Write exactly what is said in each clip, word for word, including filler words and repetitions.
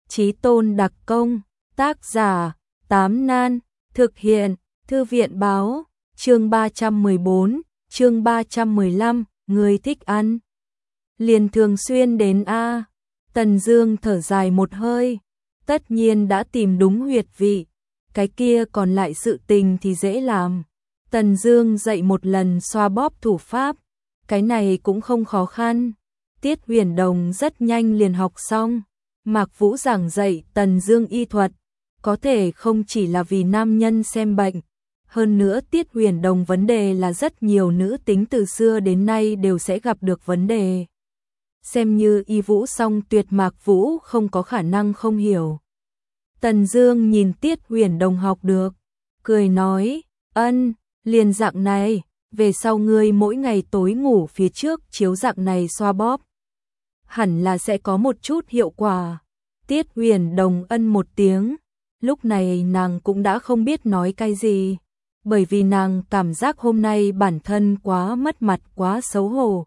Chí tôn đặc công, tác giả, Tám Nan, thực hiện, Thư viện báo, chương ba trăm mười bốn, chương ba trăm mười lăm, người thích ăn. Liền thường xuyên đến a. Tần Dương thở dài một hơi, tất nhiên đã tìm đúng huyệt vị, cái kia còn lại sự tình thì dễ làm. Tần Dương dạy một lần xoa bóp thủ pháp, cái này cũng không khó khăn. Tiết Huyền Đồng rất nhanh liền học xong. Mạc Vũ giảng dạy Tần Dương y thuật, có thể không chỉ là vì nam nhân xem bệnh, hơn nữa Tiết Huyền Đồng vấn đề là rất nhiều nữ tính từ xưa đến nay đều sẽ gặp được vấn đề. Xem như y vũ song tuyệt, Mạc Vũ không có khả năng không hiểu. Tần Dương nhìn Tiết Huyền Đồng học được, cười nói, ân, liền dạng này, về sau ngươi mỗi ngày tối ngủ phía trước chiếu dạng này xoa bóp, hẳn là sẽ có một chút hiệu quả. Tiết Huyền Đồng ân một tiếng, lúc này nàng cũng đã không biết nói cái gì, bởi vì nàng cảm giác hôm nay bản thân quá mất mặt, quá xấu hổ.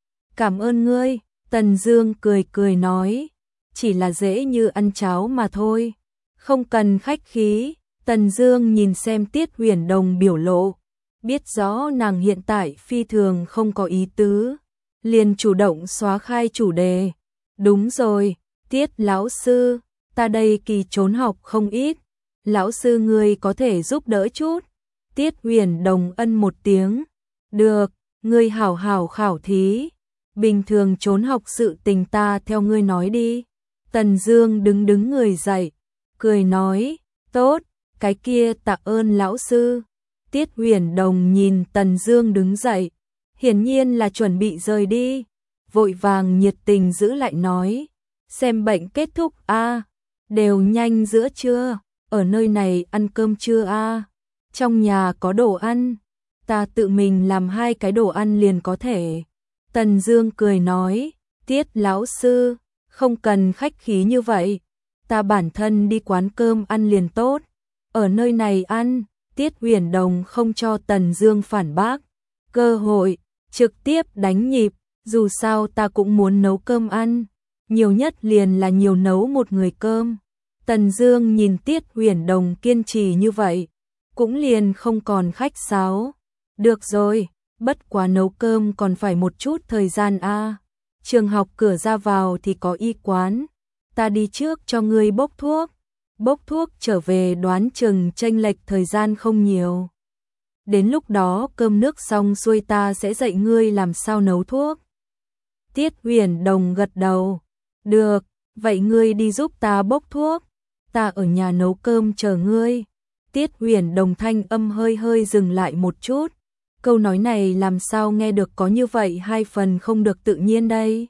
Cảm ơn ngươi, Tần Dương cười cười nói, chỉ là dễ như ăn cháo mà thôi, không cần khách khí. Tần Dương nhìn xem Tiết Huyền Đồng biểu lộ, biết rõ nàng hiện tại phi thường không có ý tứ, liền chủ động xóa khai chủ đề. Đúng rồi, Tiết lão sư, ta đây kỳ trốn học không ít, lão sư ngươi có thể giúp đỡ chút. Tiết Huyền Đồng ân một tiếng, được, ngươi hảo hảo khảo thí, bình thường trốn học sự tình ta theo ngươi nói đi. Tần Dương đứng đứng người dậy, cười nói, tốt, cái kia tạ ơn lão sư. Tiết Huyền Đồng nhìn Tần Dương đứng dậy, hiển nhiên là chuẩn bị rời đi, vội vàng nhiệt tình giữ lại nói, xem bệnh kết thúc a, à, đều nhanh giữa trưa, ở nơi này ăn cơm trưa a, à, trong nhà có đồ ăn, ta tự mình làm hai cái đồ ăn liền có thể. Tần Dương cười nói, Tiết lão sư, không cần khách khí như vậy, ta bản thân đi quán cơm ăn liền tốt, ở nơi này ăn. Tiết Huyền Đồng không cho Tần Dương phản bác cơ hội, trực tiếp đánh nhịp, dù sao ta cũng muốn nấu cơm ăn, nhiều nhất liền là nhiều nấu một người cơm. Tần Dương nhìn Tiết Huyền Đồng kiên trì như vậy, cũng liền không còn khách sáo. Được rồi, bất quá nấu cơm còn phải một chút thời gian a. À. Trường học cửa ra vào thì có y quán, ta đi trước cho ngươi bốc thuốc. Bốc thuốc trở về đoán chừng chênh lệch thời gian không nhiều. Đến lúc đó cơm nước xong xuôi ta sẽ dạy ngươi làm sao nấu thuốc. Tiết Huyền Đồng gật đầu. Được, vậy ngươi đi giúp ta bốc thuốc, ta ở nhà nấu cơm chờ ngươi. Tiết Huyền Đồng thanh âm hơi hơi dừng lại một chút. Câu nói này làm sao nghe được có như vậy hai phần không được tự nhiên đây.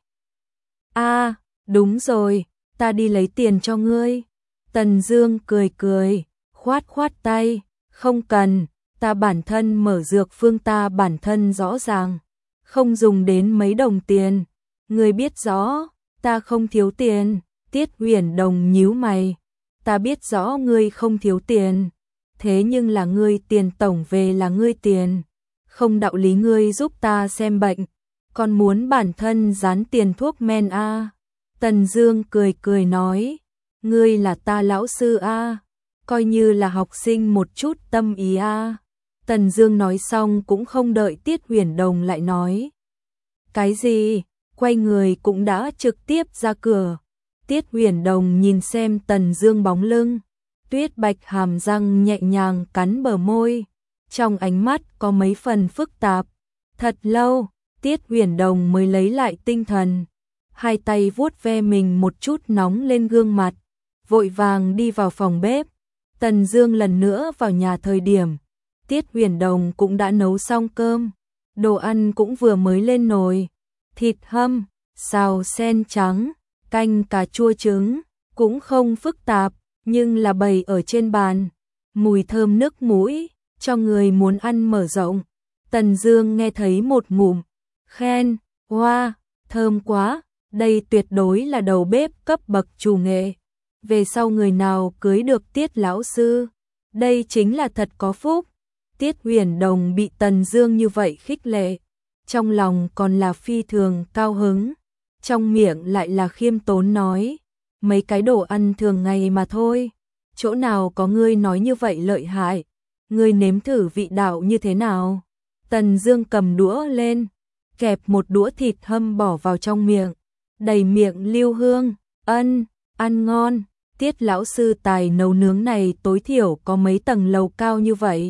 A, à, đúng rồi, ta đi lấy tiền cho ngươi. Tần Dương cười cười, khoát khoát tay, không cần, ta bản thân mở dược phương, ta bản thân rõ ràng, không dùng đến mấy đồng tiền, ngươi biết rõ, ta không thiếu tiền. Tiết Huyền Đồng nhíu mày, ta biết rõ ngươi không thiếu tiền, thế nhưng là ngươi tiền tổng về là ngươi tiền, không đạo lý ngươi giúp ta xem bệnh, còn muốn bản thân dán tiền thuốc men a. À. Tần Dương cười cười nói, ngươi là ta lão sư a, à, coi như là học sinh một chút tâm ý a. À. Tần Dương nói xong cũng không đợi Tiết Huyền Đồng lại nói cái gì, quay người cũng đã trực tiếp ra cửa. Tiết Huyền Đồng nhìn xem Tần Dương bóng lưng, tuyết bạch hàm răng nhẹ nhàng cắn bờ môi, trong ánh mắt có mấy phần phức tạp. Thật lâu, Tiết Huyền Đồng mới lấy lại tinh thần, hai tay vuốt ve mình một chút nóng lên gương mặt, vội vàng đi vào phòng bếp. Tần Dương lần nữa vào nhà thời điểm, Tiết Huyền Đồng cũng đã nấu xong cơm, đồ ăn cũng vừa mới lên nồi, thịt hâm, xào sen trắng, canh cà chua trứng, cũng không phức tạp, nhưng là bày ở trên bàn, mùi thơm nước mũi, cho người muốn ăn mở rộng. Tần Dương nghe thấy một ngụm, khen, hoa, wow, thơm quá, đây tuyệt đối là đầu bếp cấp bậc chủ nghệ. Về sau người nào cưới được Tiết lão sư, đây chính là thật có phúc. Tiết Huyền Đồng bị Tần Dương như vậy khích lệ, trong lòng còn là phi thường cao hứng, trong miệng lại là khiêm tốn nói, mấy cái đồ ăn thường ngày mà thôi, chỗ nào có ngươi nói như vậy lợi hại, ngươi nếm thử vị đạo như thế nào. Tần Dương cầm đũa lên, kẹp một đũa thịt hâm bỏ vào trong miệng, đầy miệng lưu hương, ân, ăn ngon, Tiết lão sư tài nấu nướng này tối thiểu có mấy tầng lầu cao như vậy.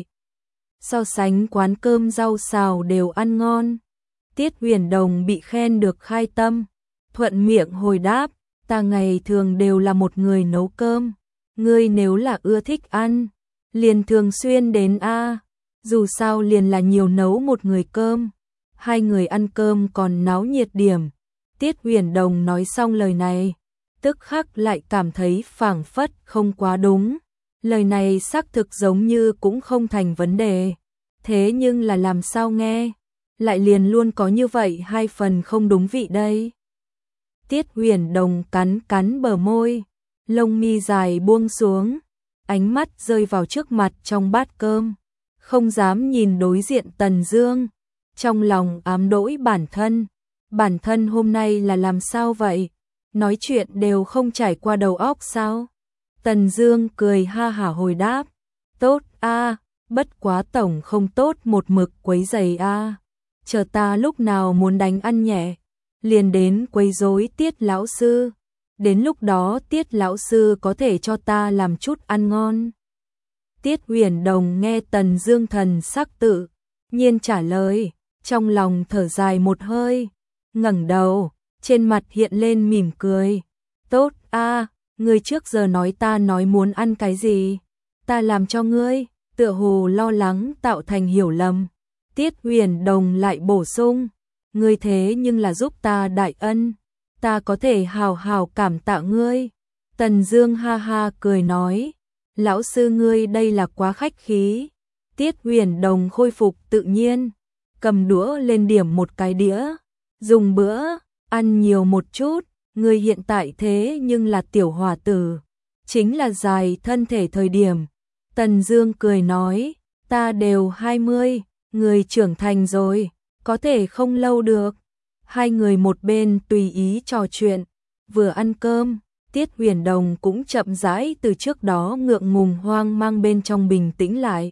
So sánh quán cơm rau xào đều ăn ngon. Tiết Huyền Đồng bị khen được khai tâm, thuận miệng hồi đáp, ta ngày thường đều là một người nấu cơm, ngươi nếu là ưa thích ăn, liền thường xuyên đến a, dù sao liền là nhiều nấu một người cơm, hai người ăn cơm còn náo nhiệt điểm. Tiết Huyền Đồng nói xong lời này, tức khắc lại cảm thấy phảng phất không quá đúng. Lời này xác thực giống như cũng không thành vấn đề, thế nhưng là làm sao nghe, lại liền luôn có như vậy hai phần không đúng vị đây. Tiết Huyền Đồng cắn cắn bờ môi, lông mi dài buông xuống, ánh mắt rơi vào trước mặt trong bát cơm, không dám nhìn đối diện Tần Dương, trong lòng ám đỗi bản thân, bản thân hôm nay là làm sao vậy, nói chuyện đều không trải qua đầu óc sao? Tần Dương cười ha hả hồi đáp, tốt a, bất quá tổng không tốt một mực quấy rầy a, chờ ta lúc nào muốn đánh ăn nhẹ, liền đến quấy rối Tiết lão sư, đến lúc đó Tiết lão sư có thể cho ta làm chút ăn ngon. Tiết Huyền Đồng nghe Tần Dương thần sắc tự nhiên trả lời, trong lòng thở dài một hơi, ngẩng đầu, trên mặt hiện lên mỉm cười, tốt a, ngươi trước giờ nói ta nói muốn ăn cái gì, ta làm cho ngươi, tựa hồ lo lắng tạo thành hiểu lầm. Tiết Huyền Đồng lại bổ sung, ngươi thế nhưng là giúp ta đại ân, ta có thể hào hào cảm tạ ngươi. Tần Dương ha ha cười nói, lão sư ngươi đây là quá khách khí. Tiết Huyền Đồng khôi phục tự nhiên, cầm đũa lên điểm một cái đĩa, dùng bữa, ăn nhiều một chút, ngươi hiện tại thế nhưng là tiểu hòa tử, chính là dài thân thể thời điểm. Tần Dương cười nói, ta đều hai mươi, người trưởng thành rồi, có thể không lâu được. Hai người một bên tùy ý trò chuyện, vừa ăn cơm, Tiết Huyền Đồng cũng chậm rãi từ trước đó ngượng ngùng hoang mang bên trong bình tĩnh lại.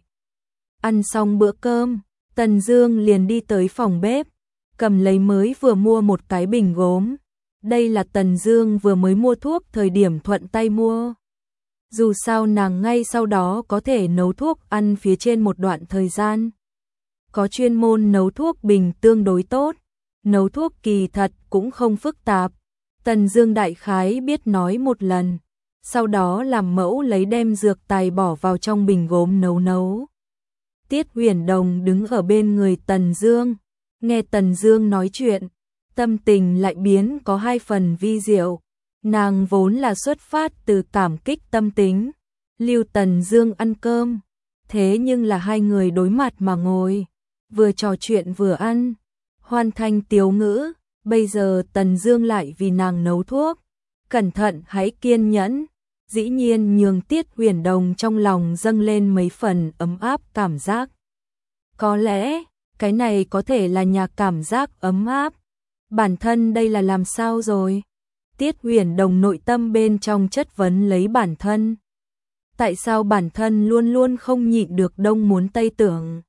Ăn xong bữa cơm, Tần Dương liền đi tới phòng bếp, cầm lấy mới vừa mua một cái bình gốm. Đây là Tần Dương vừa mới mua thuốc thời điểm thuận tay mua. Dù sao nàng ngay sau đó có thể nấu thuốc ăn phía trên một đoạn thời gian. Có chuyên môn nấu thuốc bình tương đối tốt, nấu thuốc kỳ thật cũng không phức tạp. Tần Dương đại khái biết nói một lần, sau đó làm mẫu lấy đem dược tài bỏ vào trong bình gốm nấu nấu. Tiết Huyền Đồng đứng ở bên người Tần Dương, nghe Tần Dương nói chuyện, tâm tình lại biến có hai phần vi diệu. Nàng vốn là xuất phát từ cảm kích tâm tính, lưu Tần Dương ăn cơm, thế nhưng là hai người đối mặt mà ngồi, vừa trò chuyện vừa ăn, hoàn thành tiếu ngữ. Bây giờ Tần Dương lại vì nàng nấu thuốc, cẩn thận hãy kiên nhẫn, dĩ nhiên nhường Tiết Huyền Đồng trong lòng dâng lên mấy phần ấm áp cảm giác. Có lẽ, cái này có thể là nhà cảm giác ấm áp. Bản thân đây là làm sao rồi? Tiết Huyền Đồng nội tâm bên trong chất vấn lấy bản thân. Tại sao bản thân luôn luôn không nhịn được đông muốn tây tưởng?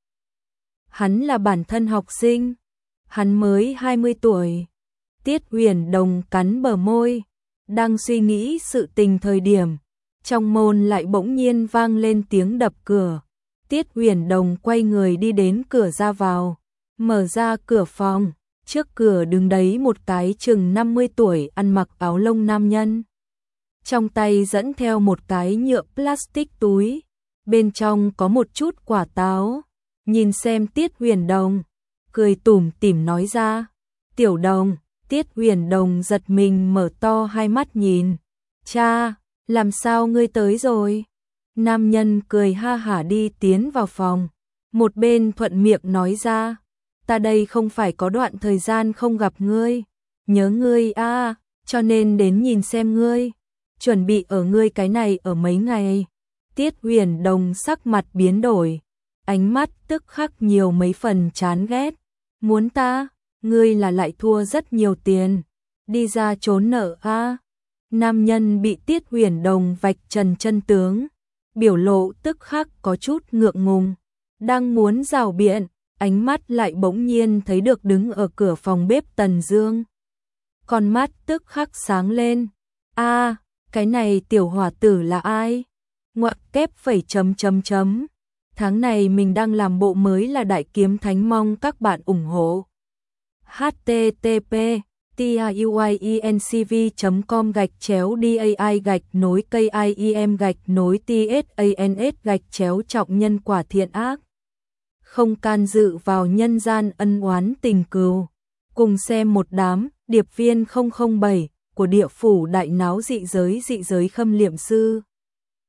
Hắn là bản thân học sinh, hắn mới hai mươi tuổi. Tiết Huyền Đồng cắn bờ môi, đang suy nghĩ sự tình thời điểm, trong môn lại bỗng nhiên vang lên tiếng đập cửa. Tiết Huyền Đồng quay người đi đến cửa ra vào, mở ra cửa phòng, trước cửa đứng đấy một cái chừng năm mươi tuổi ăn mặc áo lông nam nhân. Trong tay dẫn theo một cái nhựa plastic túi, bên trong có một chút quả táo. Nhìn xem Tiết Huyền Đồng, cười tủm tỉm nói ra, "Tiểu Đồng." Tiết Huyền Đồng giật mình mở to hai mắt nhìn, "Cha, làm sao ngươi tới rồi?" Nam nhân cười ha hả đi tiến vào phòng, một bên thuận miệng nói ra, "Ta đây không phải có đoạn thời gian không gặp ngươi, nhớ ngươi a, cho nên đến nhìn xem ngươi, chuẩn bị ở ngươi cái này ở mấy ngày." Tiết Huyền Đồng sắc mặt biến đổi, ánh mắt tức khắc nhiều mấy phần chán ghét, "Muốn ta? Ngươi là lại thua rất nhiều tiền, đi ra trốn nợ a." Nam nhân bị Tiết Huyền Đồng vạch trần chân tướng, biểu lộ tức khắc có chút ngượng ngùng, đang muốn rào biện, ánh mắt lại bỗng nhiên thấy được đứng ở cửa phòng bếp Tần Dương. Con mắt tức khắc sáng lên, a, cái này tiểu hỏa tử là ai? Ngoặc kép phẩy chấm chấm chấm. Tháng này mình đang làm bộ mới là Đại Kiếm Thánh, mong các bạn ủng hộ. http tiuyencv chấm com gạch chéo dai gạch nối kim gạch nối tsans gạch chéo trọng nhân quả thiện ác. Không can dự vào nhân gian ân oán tình cừu. Cùng xem một đám điệp viên không không bảy của địa phủ đại náo dị giới dị giới Khâm Liệm Sư.